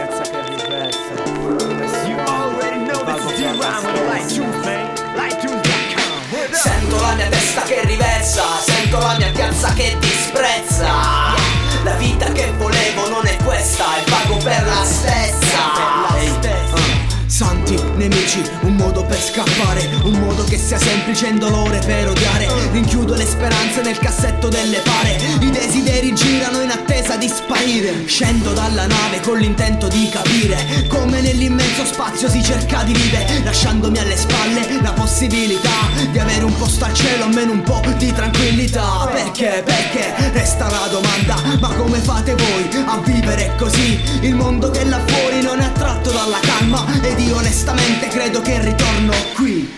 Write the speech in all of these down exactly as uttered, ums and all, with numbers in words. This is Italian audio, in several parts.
piazza che riversa. You already know this is D-Rhyme with Light Tunes, man. Light Tunes dot com. Sento la mia testa che riversa, sento la mia piazza che disprezza. La vita che volevo non è questa, e pago per la stessa. Ehi, uh. Santi nemici, un modo per scappare, un modo che sia semplice e indolore per odiare. Rinchiudo le speranze nel cassetto delle pare, i desideri girano in attesa di sparire. Scendo dalla nave con l'intento di capire come nell'immenso spazio si cerca di vivere, lasciandomi alle spalle la possibilità di avere un posto al cielo, almeno un po' di tranquillità. Perché? Perché? Resta la domanda, ma come fate voi a vivere così? Il mondo che là fuori non è attratto dalla calma, ed io onestamente credo che ritorno qui.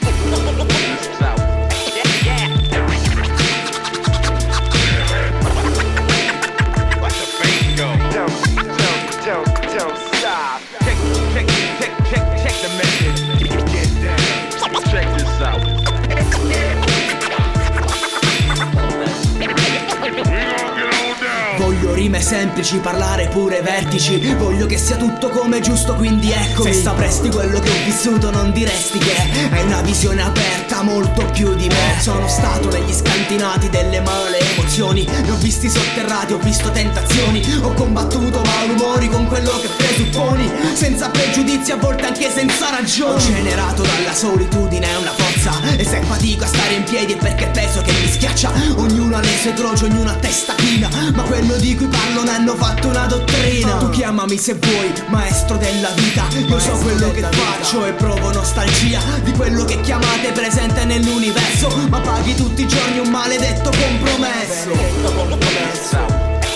Voglio rime semplici, parlare pure vertici. Voglio che sia tutto come giusto, quindi eccomi. Se sapresti quello che ho vissuto non diresti che è una visione aperta, molto più di me. Sono stato negli scantinati delle male emozioni, ne ho visti sotterrati, ho visto tentazioni, ho combattuto malumori con quello che presupponi, senza pregiudizi, a volte anche senza ragioni. Ho generato dalla solitudine una forza, e se fatico a stare in piedi è perché penso che mi schiaccia. Ognuno ha le sue croci, ognuno ha testa china, ma quello di cui parlo ne hanno fatto una dottrina. Tu chiamami se vuoi, maestro della vita, io so quello che faccio e provo nostalgia di quello che chiamate presente nell'universo, ma paghi tutti i giorni un maledetto compromesso. Maledetto compromesso.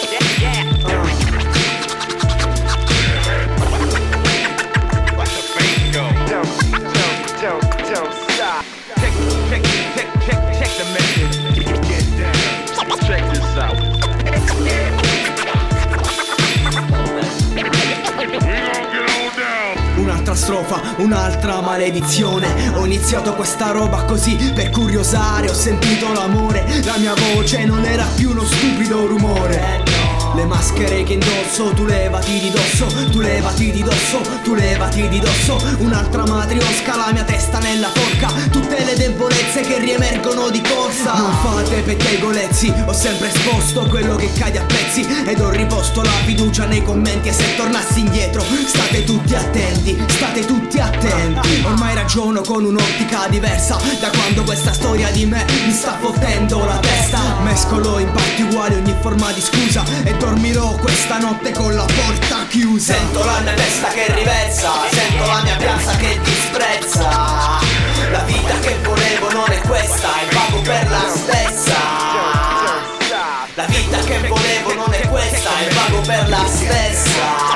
Un'altra strofa, un'altra maledizione. Ho iniziato questa roba così per curiosare, ho sentito l'amore, la mia voce non era più uno stupido rumore. Le maschere che indosso, tu levati di dosso, tu levati di dosso, tu levati di dosso. Un'altra matriosca, la mia testa nella forca, tutte le debolezze che riemergono di corsa. Non fate pettegolezzi, ho sempre esposto quello che cade a pezzi, ed ho riposto la fiducia nei commenti. E se tornassi indietro, state tutti attenti, state tutti attenti. Ormai ragiono con un'ottica diversa da quando questa storia di me mi sta fottendo la testa. Mescolo in parti uguali ogni forma di scusa, e dormirò questa notte con la porta chiusa. Sento la mia testa che riversa, sento la mia piazza che disprezza. La vita che volevo non è questa, e pago per la stessa. La vita che volevo non è questa, e pago per la stessa.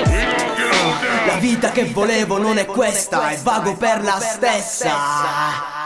La vita che volevo non è questa, e vago per la stessa.